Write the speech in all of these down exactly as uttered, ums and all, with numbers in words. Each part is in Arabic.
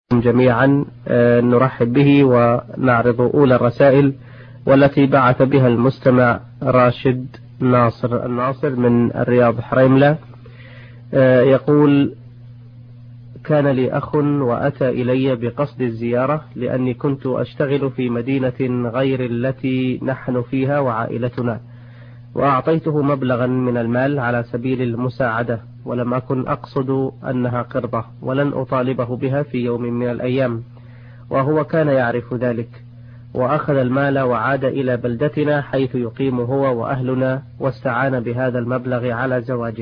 جميعا نرحب به ونعرض أولى الرسائل والتي بعث بها المستمع راشد ناصر الناصر من الرياض حريملة. يقول: كان لي أخ وأتى إلي بقصد الزيارة لأني كنت أشتغل في مدينة غير التي نحن فيها وعائلتنا، وأعطيته مبلغا من المال على سبيل المساعدة، ولم أكن أقصد أنها قرضة ولن أطالبه بها في يوم من الأيام، وهو كان يعرف ذلك، وأخذ المال وعاد إلى بلدتنا حيث يقيم هو وأهلنا، واستعان بهذا المبلغ على زواجه،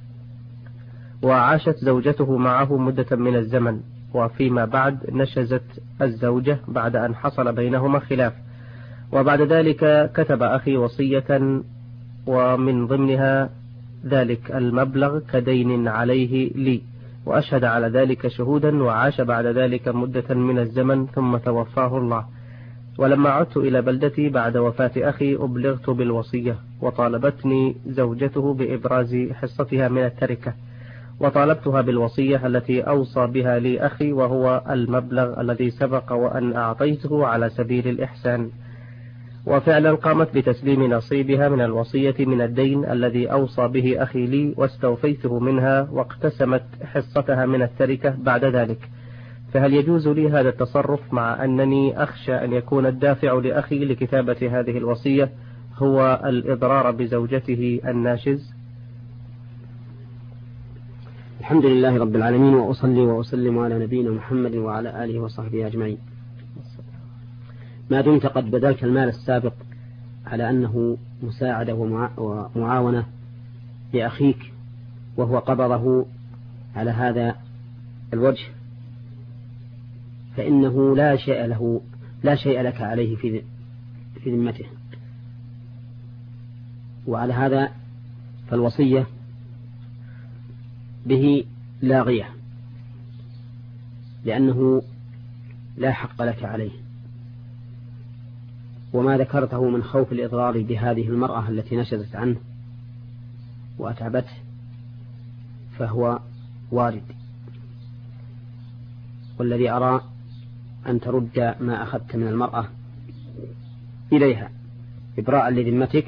وعاشت زوجته معه مدة من الزمن، وفيما بعد نشزت الزوجة بعد أن حصل بينهما خلاف، وبعد ذلك كتب أخي وصية ومن ضمنها ذلك المبلغ كدين عليه لي، وأشهد على ذلك شهودا، وعاش بعد ذلك مدة من الزمن ثم توفاه الله. ولما عدت إلى بلدتي بعد وفاة أخي أبلغت بالوصية، وطالبتني زوجته بإبراز حصتها من التركة، وطالبتها بالوصية التي أوصى بها لي أخي، وهو المبلغ الذي سبق وأن أعطيته على سبيل الإحسان، وفعلا قامت بتسليم نصيبها من الوصية من الدين الذي أوصى به أخي لي، واستوفيته منها، واقتسمت حصتها من التركة بعد ذلك. فهل يجوز لي هذا التصرف، مع أنني أخشى أن يكون الدافع لأخي لكتابة هذه الوصية هو الإضرار بزوجته الناشز؟ الحمد لله رب العالمين، وأصلي وأسلم على نبينا محمد وعلى آله وصحبه أجمعين. ما دمت قد بذلت المال السابق على أنه مساعدة ومعاونة لأخيك، وهو قبضه على هذا الوجه، فإنه لا شيء له لا شيء لك عليه في في ذمته، وعلى هذا فالوصية به لاغية، لأنه لا حق لك عليه. وما ذكرته من خوف الإضرار بهذه المرأة التي نشزت عنه وأتعبته فهو وارد، والذي أرى أن ترد ما أخذت من المرأة إليها إبراء لذمتك،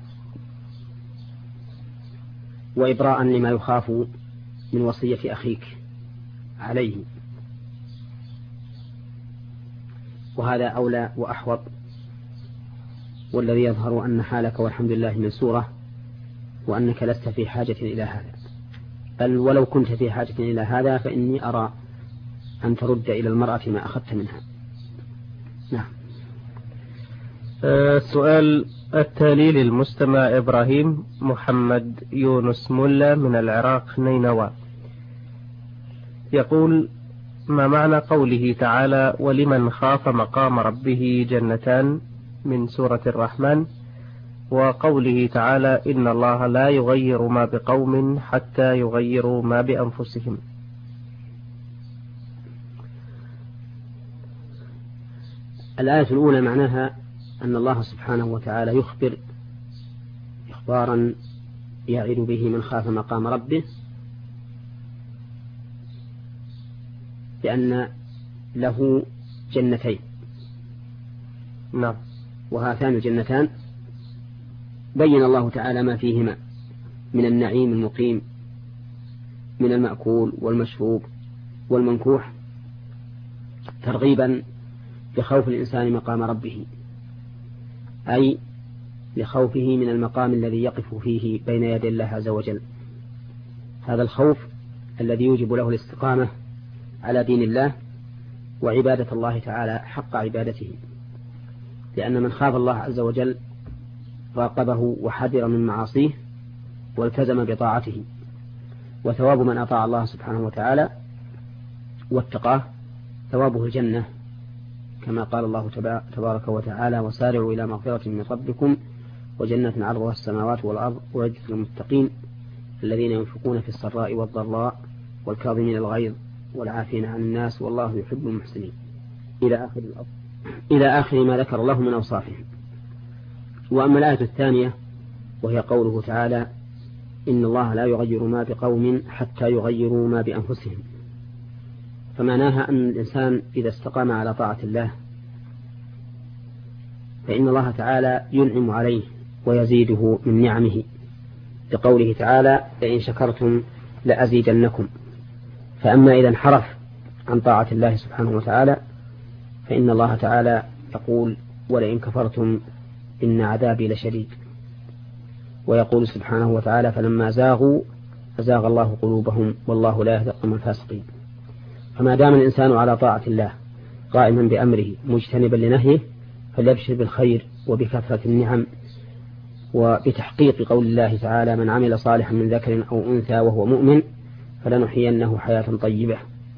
وإبراء لما يخاف من وصية أخيك عليه، وهذا أولى وأحوط، والذي يظهر أن حالك والحمد لله منسورة، وأنك لست في حاجة إلى هذا، بل ولو كنت في حاجة إلى هذا فإني أرى أن ترد إلى المرأة ما أخذت منها. نعم. السؤال التالي للمستمع إبراهيم محمد يونس ملا من العراق نينوى، يقول: ما معنى قوله تعالى: ولمن خاف مقام ربه جنتان من سورة الرحمن، وقوله تعالى: إن الله لا يغير ما بقوم حتى يغيروا ما بأنفسهم؟ الآية الأولى معناها أن الله سبحانه وتعالى يخبر إخبارا يعد به من خاف مقام ربه بأن له جنتين. نعم. وهاتان الجنتان بين الله تعالى ما فيهما من النعيم المقيم، من المأكول والمشروب والمنكوح، ترغيبا لخوف الإنسان مقام ربه، أي لخوفه من المقام الذي يقف فيه بين يدي الله عز وجل. هذا الخوف الذي يوجب له الاستقامة على دين الله وعبادة الله تعالى حق عبادته، لأن من خاف الله عز وجل راقبه وحذر من معاصيه والتزم بطاعته، وثواب من أطاع الله سبحانه وتعالى واتقاه ثوابه الجنة، كما قال الله تبارك وتعالى: وسارعوا إلى مغفرة من ربكم وجنة عرضها السماوات والأرض أعدت للمتقين الذين ينفقون في السراء والضراء والكاظمين الغيظ والعافين عن الناس والله يحب المحسنين، إلى آخر الأرض إلى آخر ما ذكر الله من أوصافهم. وأما الآية الثانية وهي قوله تعالى: إن الله لا يغير ما بقوم حتى يغيروا ما بأنفسهم، فمعناها أن الإنسان إذا استقام على طاعة الله فإن الله تعالى ينعم عليه ويزيده من نعمه، لقوله تعالى لئن شكرتم لأزيدنكم. فأما إذا انحرف عن طاعة الله سبحانه وتعالى فإن الله تعالى يقول ولئن كفرتم إن عذابي لشديد. ويقول سبحانه وتعالى فلما زاغوا أزاغ الله قلوبهم والله لا يهدي القوم الفاسقين. فما دام الإنسان على طاعة الله قائما بأمره مجتنبا لنهيه فليبشر بالخير وبكثرة النعم وبتحقيق قول الله تعالى من عمل صالحا من ذكر أو أنثى وهو مؤمن فلنحيينه حياة طيبة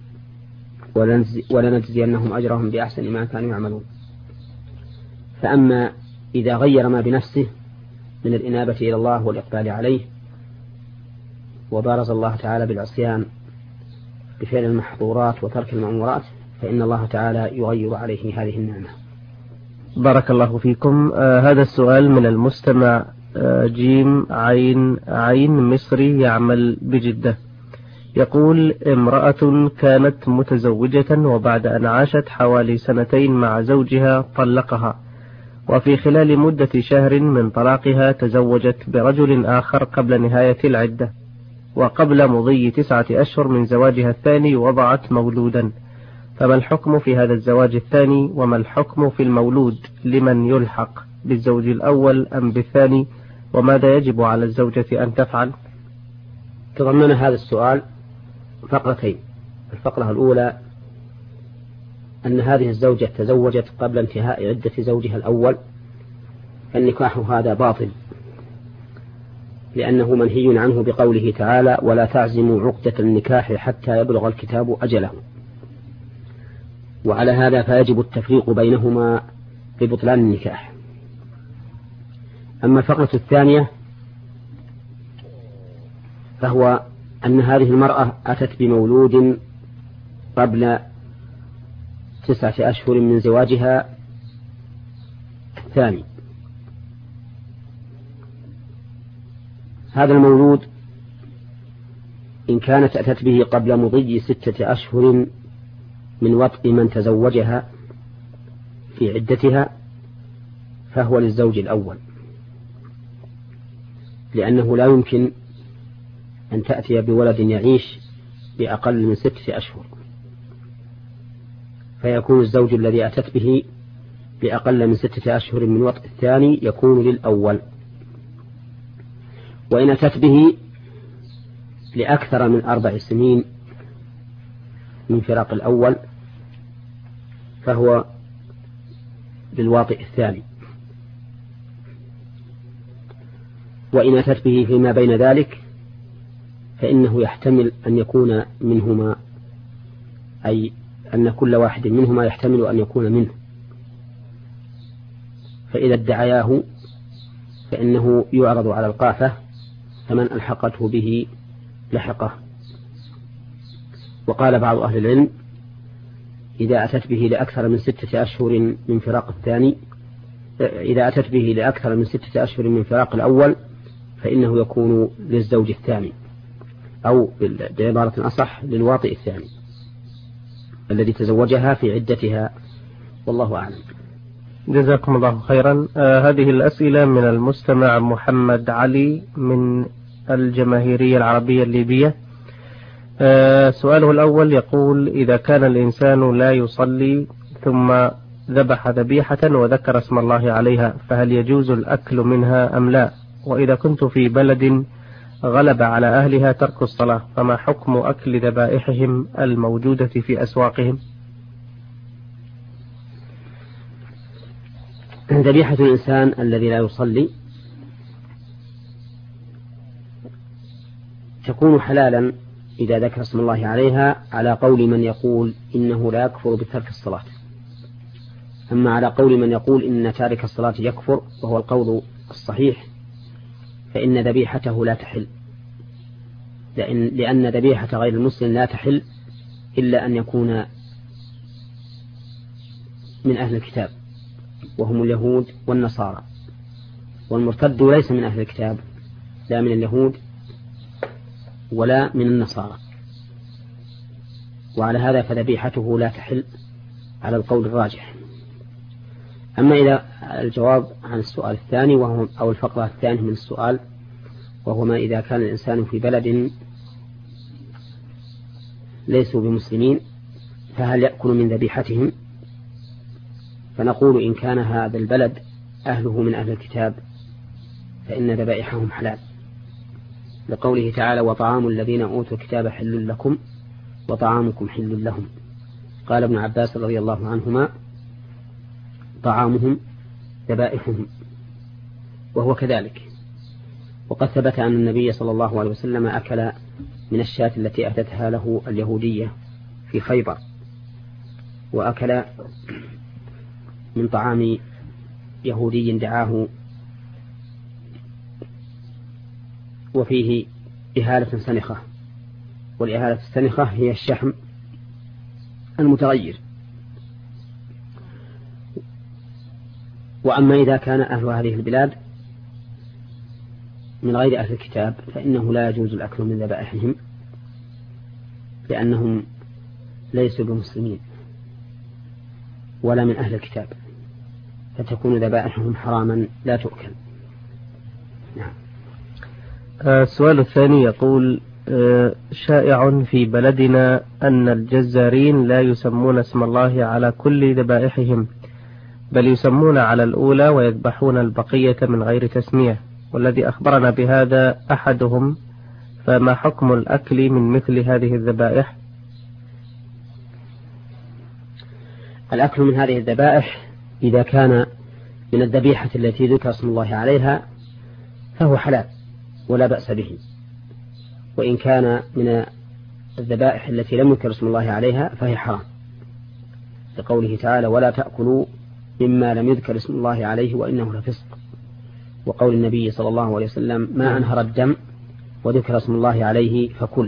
ولنجزينهم أجرهم بأحسن ما كانوا يعملون. فأما إذا غير ما بنفسه من الإنابة إلى الله والإقبال عليه وبارز الله تعالى بالعصيان بفعل المحظورات وترك المأمورات فإن الله تعالى يغير عليه هذه النعمة. بارك الله فيكم. آه هذا السؤال من المستمع آه جيم عين عين مصري يعمل بجدة، يقول امرأة كانت متزوجة وبعد أن عاشت حوالي سنتين مع زوجها طلقها، وفي خلال مدة شهر من طلاقها تزوجت برجل آخر قبل نهاية العدة، وقبل مضي تسعة أشهر من زواجها الثاني وضعت مولودا، فما الحكم في هذا الزواج الثاني وما الحكم في المولود؟ لمن يلحق بالزوج الأول أم بالثاني؟ وماذا يجب على الزوجة أن تفعل؟ تضمن هذا السؤال فقرتين. الفقرة الأولى أن هذه الزوجة تزوجت قبل انتهاء عدة زوجها الأول، فالنكاح هذا باطل لأنه منهي عنه بقوله تعالى ولا تعزموا عقدة النكاح حتى يبلغ الكتاب أجله. وعلى هذا فيجب التفريق بينهما ببطلان النكاح. أما الفقرة الثانية فهو أن هذه المرأة أتت بمولود قبل تسعة أشهر من زواجها الثاني. هذا المولود إن كانت أتت به قبل مضي ستة أشهر من وطء من تزوجها في عدتها فهو للزوج الأول، لأنه لا يمكن أن تأتي بولد يعيش بأقل من ستة أشهر، فيكون الزوج الذي أتت به بأقل من ستة أشهر من وطء الثاني يكون للأول. وإن أتت به لأكثر من أربع سنين من فراق الأول فهو للواطئ الثاني. وإن أتت به فيما بين ذلك فإنه يحتمل أن يكون منهما، أي أن كل واحد منهما يحتمل أن يكون منه، فإذا ادعياه فإنه يعرض على القافة فمن ألحقته به لحقه. وقال بعض أهل العلم إذا أتت به لأكثر من ستة أشهر من فراق الثاني إذا أتت به لأكثر من ستة أشهر من فراق الأول فإنه يكون للزوج الثاني، أو بعبارة أصح للواطئ الثاني الذي تزوجها في عدتها، والله أعلم. جزاكم الله خيرا. آه هذه الأسئلة من المستمع محمد علي من الجماهيرية العربية الليبية. آه سؤاله الأول يقول إذا كان الإنسان لا يصلي ثم ذبح ذبيحة وذكر اسم الله عليها فهل يجوز الأكل منها أم لا؟ وإذا كنت في بلد غلب على أهلها ترك الصلاة فما حكم أكل ذبائحهم الموجودة في أسواقهم؟ ذبيحة الإنسان الذي لا يصلي تكون حلالا إذا ذكر اسم الله عليها على قول من يقول إنه لا يكفر بترك الصلاة. أما على قول من يقول إن تارك الصلاة يكفر وهو القول الصحيح فإن ذبيحته لا تحل، لأن, لأن ذبيحة غير المسلم لا تحل إلا أن يكون من أهل الكتاب وهم اليهود والنصارى، والمرتد ليس من أهل الكتاب لا من اليهود ولا من النصارى. وعلى هذا فذبيحته لا تحل على القول الراجح. أما إذا الجواب عن السؤال الثاني وهو أو الفقرة الثانية من السؤال، وهو ما إذا كان الإنسان في بلد ليسوا بمسلمين فهل يأكل من ذبيحتهم؟ فنقول إن كان هذا البلد أهله من أهل الكتاب فإن ذبائحهم حلال، لقوله تعالى: وطعام الذين أوتوا الكتاب حل لكم وطعامكم حل لهم. قال ابن عباس رضي الله عنهما: طعامهم ذبائحهم، وهو كذلك. وقد ثبت أن النبي صلى الله عليه وسلم أكل من الشاة التي أهدتها له اليهودية في خيبر، وأكل من طعام يهودي دعاه وفيه إهالة سنخة، والإهالة السنخة هي الشحم المتغير. وأما إذا كان أهل هذه البلاد من غير أهل الكتاب فإنه لا يجوز الأكل من ذبائحهم، لأنهم ليسوا بمسلمين ولا من أهل الكتاب، فتكون ذبائحهم حراما لا تؤكل. نعم. السؤال الثاني يقول: شائع في بلدنا أن الجزارين لا يسمون اسم الله على كل ذبائحهم، بل يسمون على الأولى ويذبحون البقية من غير تسمية، والذي أخبرنا بهذا أحدهم، فما حكم الأكل من مثل هذه الذبائح؟ الأكل من هذه الذبائح إذا كان من الذبيحة التي ذكر اسم الله عليها فهو حلال ولا بأس به، وإن كان من الذبائح التي لم يذكر اسم الله عليها فهي حرام، لقوله تعالى: ولا تأكلوا مما لم يذكر اسم الله عليه وإنه لفسق، وقول النبي صلى الله عليه وسلم: ما أنهر الدم وذكر اسم الله عليه فكل.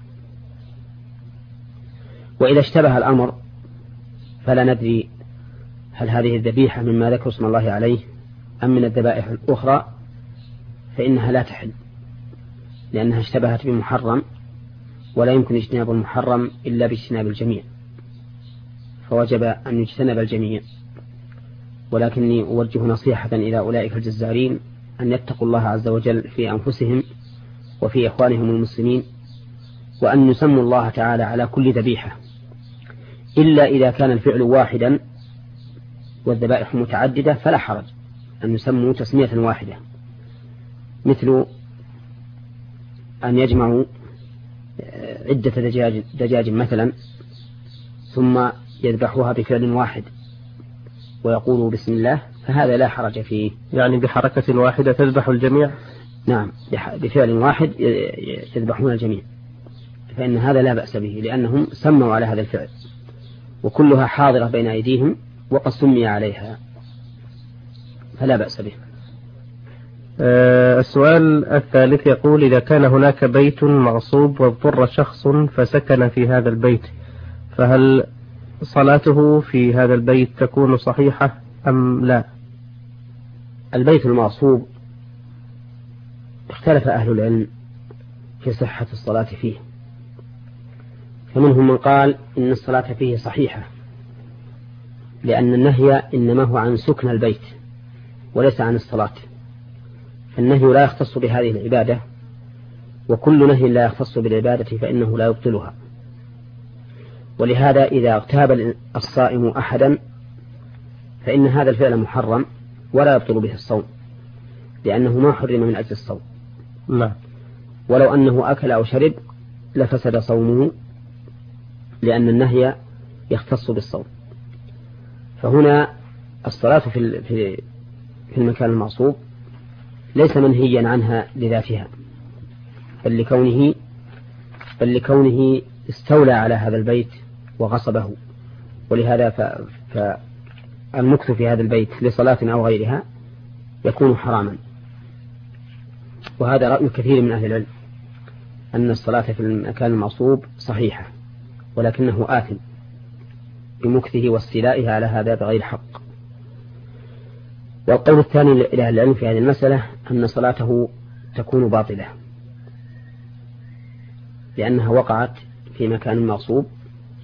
وإذا اشتبه الأمر فلا ندري هل هذه الذبيحة مما ذكر اسم الله عليه أم من الذبائح الأخرى، فإنها لا تحل، لأنها اشتبهت بمحرم، ولا يمكن اجتناب المحرم إلا باجتناب الجميع، فوجب أن يجتنب الجميع. ولكني أوجه نصيحة إلى أولئك الجزارين أن يتقوا الله عز وجل في أنفسهم وفي إخوانهم المسلمين، وأن يسموا الله تعالى على كل ذبيحة، إلا إذا كان الفعل واحدا والذبائح متعددة فلا حرج أن يسموا تسمية واحدة، مثل أن يجمعوا عدة دجاج, دجاج مثلا ثم يذبحوها بفعل واحد ويقولوا بسم الله، فهذا لا حرج فيه. يعني بحركة واحدة تذبح الجميع؟ نعم، بفعل واحد يذبحون الجميع، فإن هذا لا بأس به، لأنهم سموا على هذا الفعل، وكلها حاضرة بين أيديهم وقد سمي عليها، فلا بأس به. أه السؤال الثالث يقول: إذا كان هناك بيت مغصوب واضطر شخص فسكن في هذا البيت، فهل صلاته في هذا البيت تكون صحيحة أم لا؟ البيت المغصوب اختلف أهل العلم في صحة الصلاة فيه، فمنهم من قال إن الصلاة فيه صحيحة، لأن النهي إنما هو عن سكن البيت وليس عن الصلاة، فالنهي لا يختص بهذه العبادة، وكل نهي لا يختص بالعبادة فإنه لا يبطلها. ولهذا إذا اغتاب الصائم أحدا فإن هذا الفعل محرم ولا يبطل به الصوم، لأنه ما حرم من أجل الصوم. لا. ولو أنه أكل أو شرب لفسد صومه، لأن النهي يختص بالصوم. فهنا الصلاة في في المكان المغصوب ليس منهيا عنها لذاتها، بل لكونه بل لكونه استولى على هذا البيت وغصبه، ولهذا فالمكث في هذا البيت لصلاة أو غيرها يكون حراما. وهذا رأي كثير من أهل العلم، أن الصلاة في المكان المغصوب صحيحة، ولكنه آثم بمكثه واستيلائه على هذا بغير حق. والقول الثاني لأهل العلم في هذه المسألة أن صلاته تكون باطلة، لأنها وقعت في مكان مغصوب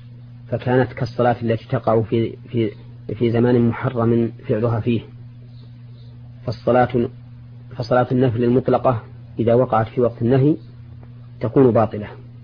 فكانت كالصلاة التي تقع في في في زمان محرم فعلها فيه. فالصلاة فصلاة النفل المطلقة إذا وقعت في وقت النهي تكون باطلة،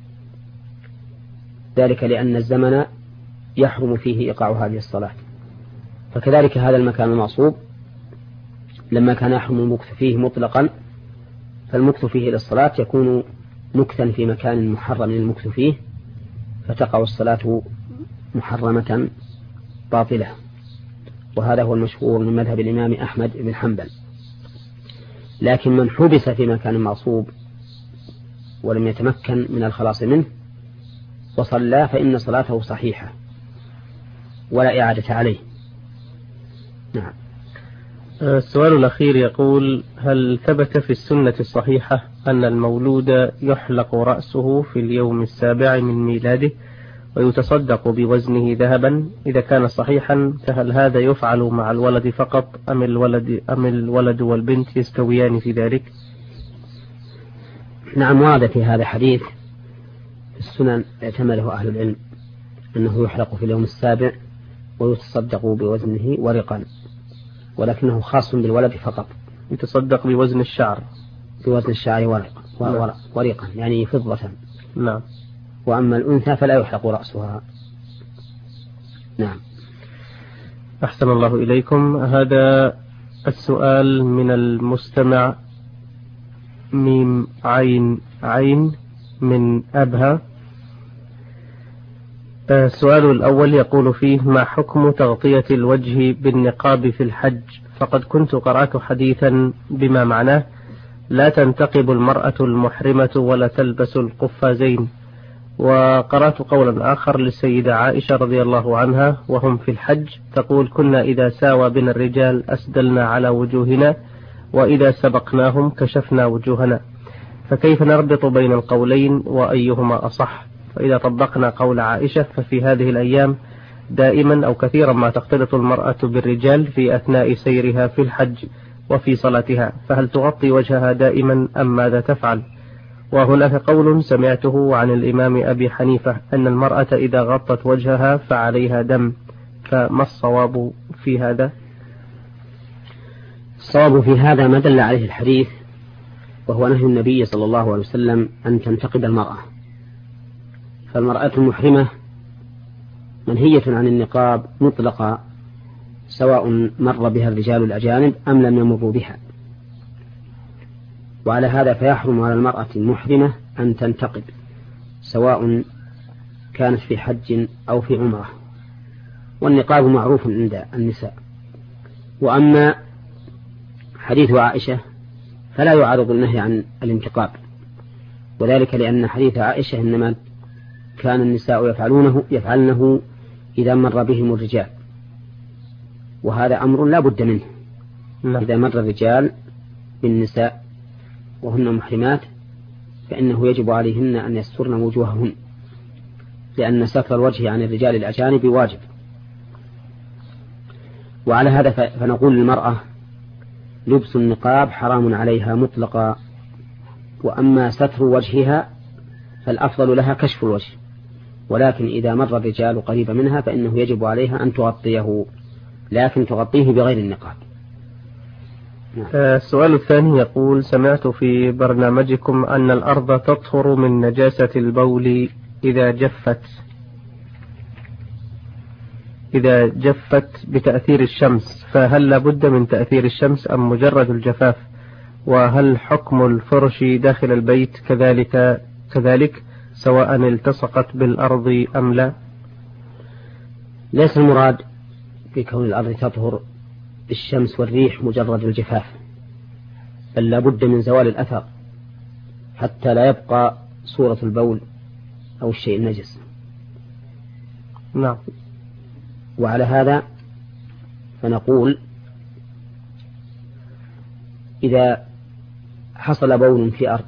ذلك لأن الزمن يحرم فيه إيقاع هذه الصلاة. فكذلك هذا المكان المعصوب لما كان يحرم المكث فيه مطلقا، فالمكث فيه للصلاة يكون مكثا في مكان محرم المكث فيه، فتقع الصلاة محرمة باطلة. وهذا هو المشهور من مذهب الإمام أحمد بن حنبل. لكن من حبس في مكان معصوب ولم يتمكن من الخلاص منه وصلى فإن صلاته صحيحة ولا إعادة عليه. نعم. السؤال الأخير يقول: هل ثبت في السنة الصحيحة أن المولود يحلق رأسه في اليوم السابع من ميلاده ويتصدق بوزنه ذهبا؟ إذا كان صحيحا فهل هذا يفعل مع الولد فقط أم الولد, أم الولد والبنت يستويان في ذلك؟ نعم، ورد في هذا حديث في السنن اعتمده أهل العلم أنه يحلق في اليوم السابع ويتصدق بوزنه ورقا، ولكنه خاص بالولد فقط. يتصدق بوزن الشعر، بوزن الشعر ورقا ورقا, ورقا يعني فضة. نعم. وأما الأنثى فلا يحلق رأسها. نعم. أحسن الله إليكم. هذا السؤال من المستمع ميم عين عين من أبها. السؤال الأول يقول فيه: ما حكم تغطية الوجه بالنقاب في الحج؟ فقد كنت قرأت حديثا بما معناه: لا تنتقب المرأة المحرمة ولا تلبس القفازين. وقرأت قولا آخر للسيدة عائشة رضي الله عنها وهم في الحج تقول: كنا إذا ساوى بنا الرجال أسدلنا على وجوهنا وإذا سبقناهم كشفنا وجوهنا. فكيف نربط بين القولين وأيهما أصح؟ فإذا طبقنا قول عائشة ففي هذه الأيام دائما أو كثيرا ما تختلط المرأة بالرجال في أثناء سيرها في الحج وفي صلاتها، فهل تغطي وجهها دائما أم ماذا تفعل؟ وهناك قول سمعته عن الإمام أبي حنيفة أن المرأة إذا غطت وجهها فعليها دم، فما الصواب في هذا؟ الصواب في هذا ما دل عليه الحديث، وهو نهي النبي صلى الله عليه وسلم أن تنتقب المرأة. فالمرأة المحرمة منهية عن النقاب مطلقا، سواء مر بها الرجال الأجانب أم لم يمروا بها. وعلى هذا فيحرم على المرأة المحرمة أن تنتقب، سواء كانت في حج أو في عمرة، والنقاب معروف عند النساء. وأما حديث عائشة فلا يعارض النهي عن الانتقاب، وذلك لأن حديث عائشة إنما كان النساء يفعلونه يفعلنه إذا مر بهم الرجال، وهذا أمر لا بد منه. لا. إذا مر الرجال بالنساء وهن محرمات فإنه يجب عليهن أن يسترن وجوههن، لأن ستر الوجه عن الرجال الأجانب واجب. وعلى هذا فنقول للمرأة: لبس النقاب حرام عليها مطلقا، وأما ستر وجهها فالأفضل لها كشف الوجه، ولكن إذا مر الرجال قريبا منها فإنه يجب عليها أن تغطيه، لكن تغطيه بغير النقاب. السؤال الثاني يقول: سمعت في برنامجكم أن الأرض تطهر من نجاسة البول إذا جفت إذا جفت بتأثير الشمس، فهل لابد من تأثير الشمس أم مجرد الجفاف؟ وهل حكم الفرش داخل البيت كذلك كذلك سواء التصقت بالأرض أم لا؟ ليس المراد بكون الأرض تطهر بالشمس والريح مجرد الجفاف، بل لابد من زوال الأثر حتى لا يبقى صورة البول أو الشيء النجس. نعم. وعلى هذا فنقول: إذا حصل بول في أرض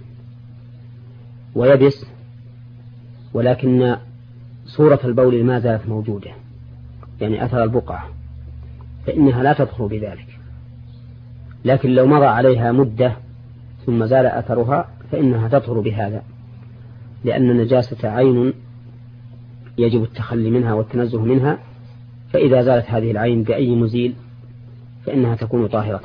ويبس ولكن صورة البول ما زالت موجودة، يعني أثر البقعة، فإنها لا تطهر بذلك. لكن لو مضى عليها مدة ثم زال أثرها فإنها تطهر بهذا، لأن النجاسة عين يجب التخلي منها والتنزه منها، فإذا زالت هذه العين بأي مزيل فإنها تكون طاهرة.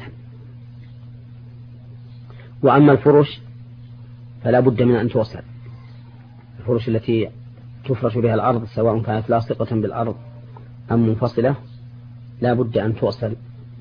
وأما الفرش فلا بد من أن توصل، الفرش التي تفرش بها الأرض سواء كانت لاصقة بالأرض أم منفصلة لا بد أن توصل،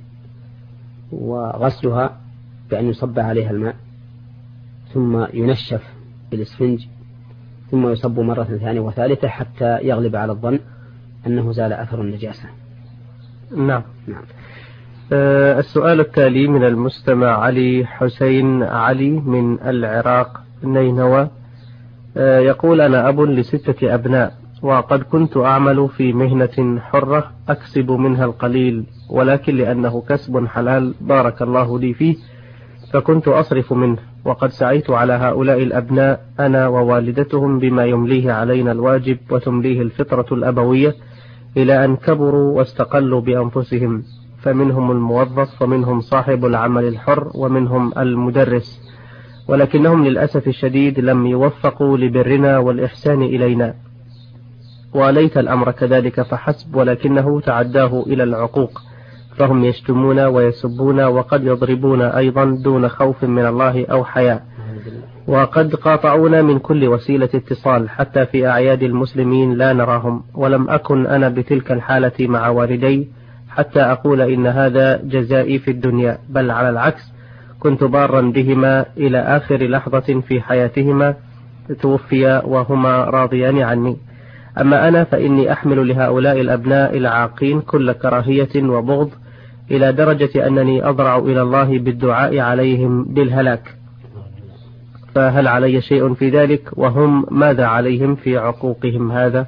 وغسلها بأن يصب عليها الماء ثم ينشف بالإسفنج ثم يصب مرة ثانية وثالثة حتى يغلب على الظن أنه زال أثر النجاسة. نعم. نعم. أه السؤال التالي من المستمع علي حسين علي من العراق نينوى، أه يقول: أنا أب لستة أبناء، وقد كنت أعمل في مهنة حرة أكسب منها القليل، ولكن لأنه كسب حلال بارك الله لي فيه فكنت أصرف منه، وقد سعيت على هؤلاء الأبناء أنا ووالدتهم بما يمليه علينا الواجب وتمليه الفطرة الأبوية إلى أن كبروا واستقلوا بأنفسهم، فمنهم الموظف ومنهم صاحب العمل الحر ومنهم المدرس، ولكنهم للأسف الشديد لم يوفقوا لبرنا والإحسان إلينا، وليت الأمر كذلك فحسب، ولكنه تعداه إلى العقوق، فهم يشتمون ويسبون وقد يضربون أيضا دون خوف من الله أو حياء، وقد قاطعونا من كل وسيلة اتصال، حتى في أعياد المسلمين لا نراهم، ولم أكن أنا بتلك الحالة مع والدي حتى أقول إن هذا جزائي في الدنيا، بل على العكس كنت بارا بهما إلى آخر لحظة في حياتهما، توفيا وهما راضيان عني. أما أنا فإني أحمل لهؤلاء الأبناء العاقين كل كراهية وبغض، إلى درجة أنني أضرع إلى الله بالدعاء عليهم بالهلاك، فهل علي شيء في ذلك؟ وهم ماذا عليهم في عقوقهم هذا؟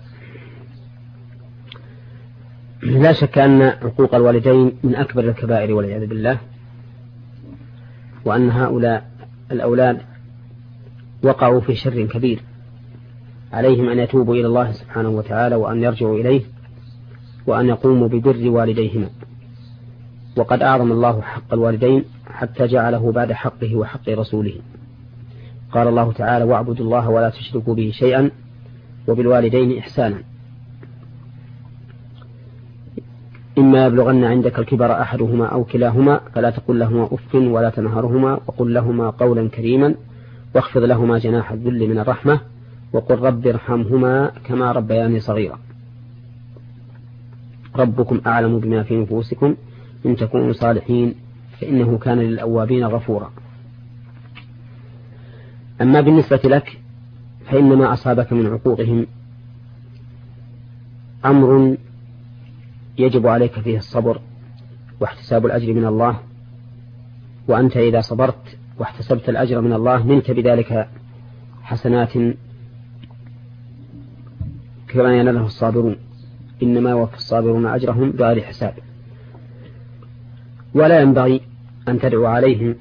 لا شك أن عقوق الوالدين من أكبر الكبائر والعياذ بالله، وأن هؤلاء الأولاد وقعوا في شر كبير، عليهم أن يتوبوا إلى الله سبحانه وتعالى وأن يرجعوا إليه وأن يقوموا ببر والديهما. وقد أعظم الله حق الوالدين حتى جعله بعد حقه وحق رسوله. قال الله تعالى: واعبدوا الله ولا تشركوا به شيئا وبالوالدين إحسانا. إما يبلغن عندك الكبر أحدهما أو كلاهما فلا تقل لهما أف ولا تنهرهما وقل لهما قولا كريما واخفض لهما جناح الذل من الرحمة وقل رب ارحمهما كما ربياني صغيرا. ربكم أعلم بما في نفوسكم إن تكونوا صالحين فإنه كان للأوابين غفورا. أما بالنسبة لك فإن ما أصابك من عقوقهم أمر يجب عليك فيه الصبر واحتساب الأجر من الله، وأنت إذا صبرت واحتسبت الأجر من الله نلت بذلك حسنات كما يناله الصابرون، إنما يوفى الصابرون أجرهم بغير حساب. ولا ينبغي أن تدعو عليهم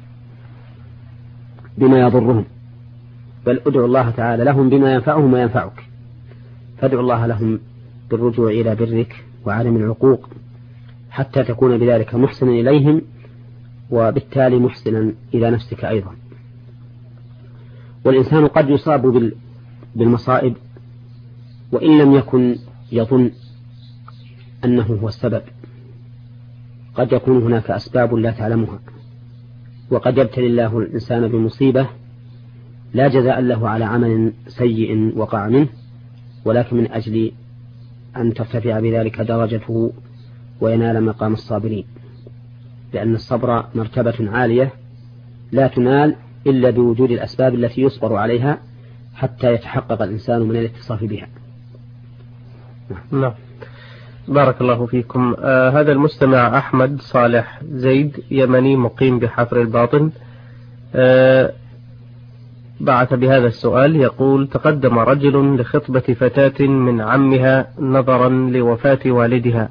بما يضرهم، بل ادعو الله تعالى لهم بما ينفعهم وينفعك، فادعو الله لهم بالرجوع إلى برك وعدم العقوق حتى تكون بذلك محسنا إليهم وبالتالي محسنا إلى نفسك أيضا. والإنسان قد يصاب بالمصائب وإن لم يكن يظن أنه هو السبب، قد يكون هناك أسباب لا تعلمها، وقد يبتلي الله الإنسان بمصيبة لا جزاء له على عمل سيء وقع منه، ولكن من أجل أن ترتفع بذلك درجته وينال مقام الصابرين، لأن الصبر مرتبة عالية لا تنال إلا بوجود الأسباب التي يصبر عليها حتى يتحقق الإنسان من الاتصاف بها. نعم. بارك الله فيكم. آه هذا المستمع أحمد صالح زيد يمني مقيم بحفر الباطن آه بعث بهذا السؤال، يقول: تقدم رجل لخطبة فتاة من عمها نظرا لوفاة والدها،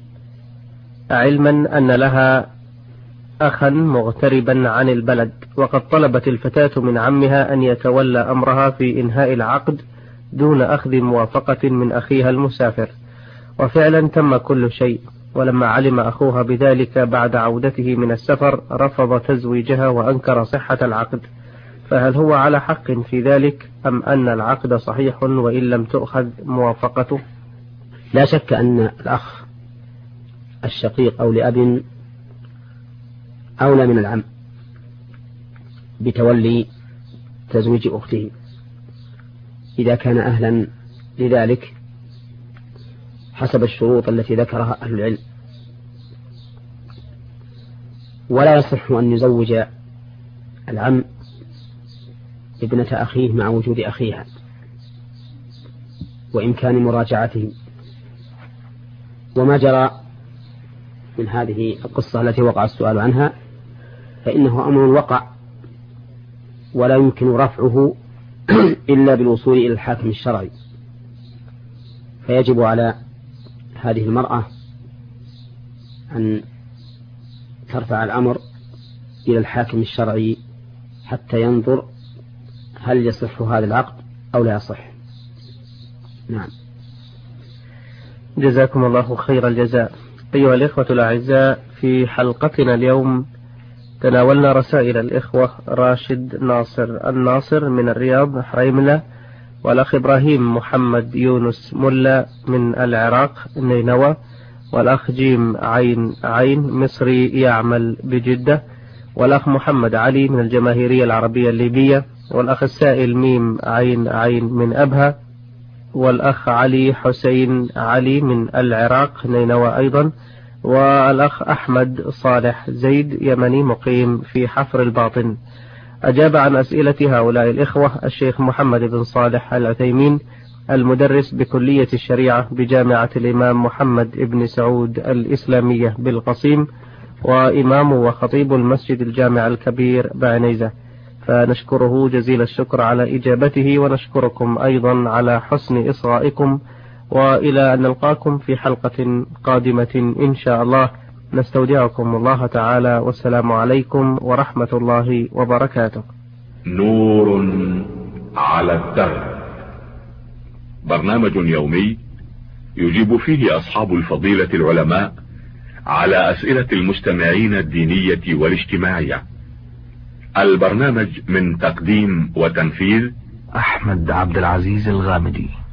علما أن لها أخا مغتربا عن البلد، وقد طلبت الفتاة من عمها أن يتولى أمرها في إنهاء العقد دون أخذ موافقة من أخيها المسافر، وفعلا تم كل شيء. ولما علم أخوها بذلك بعد عودته من السفر رفض تزويجها وأنكر صحة العقد، فهل هو على حق في ذلك أم أن العقد صحيح وإن لم تؤخذ موافقته؟ لا شك أن الأخ الشقيق أو لأب أولى من العم بتولي تزويج أخته إذا كان أهلا لذلك حسب الشروط التي ذكرها أهل العلم. ولا يصح أن يزوج العم ابنة أخيه مع وجود أخيها وإمكان مراجعته. وما جرى من هذه القصة التي وقع السؤال عنها فإنه أمر وقع ولا يمكن رفعه إلا بالوصول إلى الحاكم الشرعي، فيجب على هذه المرأة أن ترفع الأمر إلى الحاكم الشرعي حتى ينظر هل يصح هذا العقد أو لا يصح. نعم. جزاكم الله خير الجزاء. أيها الإخوة الأعزاء، في حلقتنا اليوم تناولنا رسائل الإخوة راشد ناصر الناصر من الرياض حريملة، والأخ إبراهيم محمد يونس ملا من العراق نينوى، والأخ جيم عين عين مصري يعمل بجدة، والأخ محمد علي من الجماهيرية العربية الليبية، والأخ السائل ميم عين عين من أبها، والأخ علي حسين علي من العراق نينوى أيضا، والأخ أحمد صالح زيد يمني مقيم في حفر الباطن. أجاب عن أسئلة هؤلاء الإخوة الشيخ محمد بن صالح العثيمين المدرس بكلية الشريعة بجامعة الإمام محمد بن سعود الإسلامية بالقصيم، وإمام وخطيب المسجد الجامع الكبير بعنيزة، فنشكره جزيل الشكر على إجابته، ونشكركم أيضا على حسن إصغائكم، وإلى أن نلقاكم في حلقة قادمة إن شاء الله. نستودعكم الله تعالى، والسلام عليكم ورحمة الله وبركاته. نور على الدرب، برنامج يومي يجيب فيه أصحاب الفضيلة العلماء على أسئلة المستمعين الدينية والاجتماعية. البرنامج من تقديم وتنفيذ أحمد عبد العزيز الغامدي.